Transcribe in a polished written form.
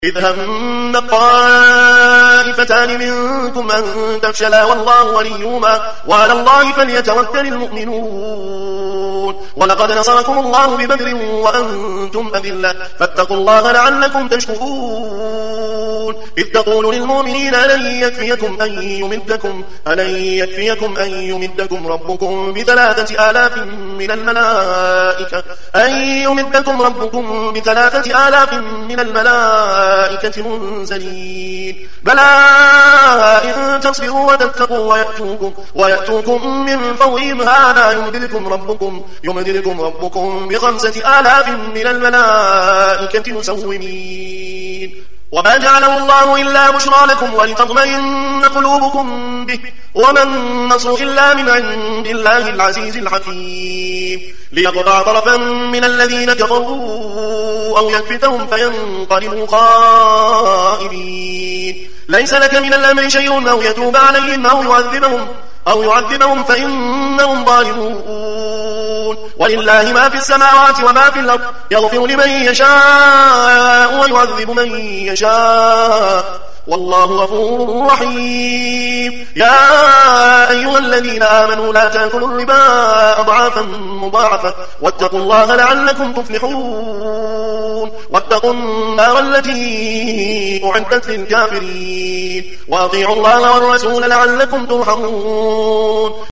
إذ هم الطائفتان منكم أن تفشلا والله وليهما وعلى الله فليتوكل المؤمنون. ولقد نصركم الله ببدر وأنتم أذلة فاتقوا الله لعلكم تشكرون. إذ تقول للمؤمنين ألن يكفيكم أن يمدكم ربكم بثلاثة آلاف من الملائكة منزلين بلى إن تصبروا وتتقوا ويأتوكم من فورهم هذا يمددكم ربكم ب5,000 من الملائكة مسومين. وما جعله الله إلا بشرى لكم ولتطمئن قلوبكم به وما النصر إلا من عند الله العزيز الحكيم. ليقطع طرفا من الذين كفروا أو يكبتهم فينقلبوا خائبين. ليس لك من الأمر شيء أو يتوب عليهم أو يعذبهم فإنهم ظالمون. ولله ما في السماوات وما في الأرض يغفر لمن يشاء ويعذب من يشاء والله غفور رحيم. يا أيها الذين آمنوا لا تأكلوا الربا أضعافا مضاعفة واتقوا الله لعلكم تفلحون. واتقوا النار التي أعدت للكافرين وأطيعوا الله والرسول لعلكم ترحمون.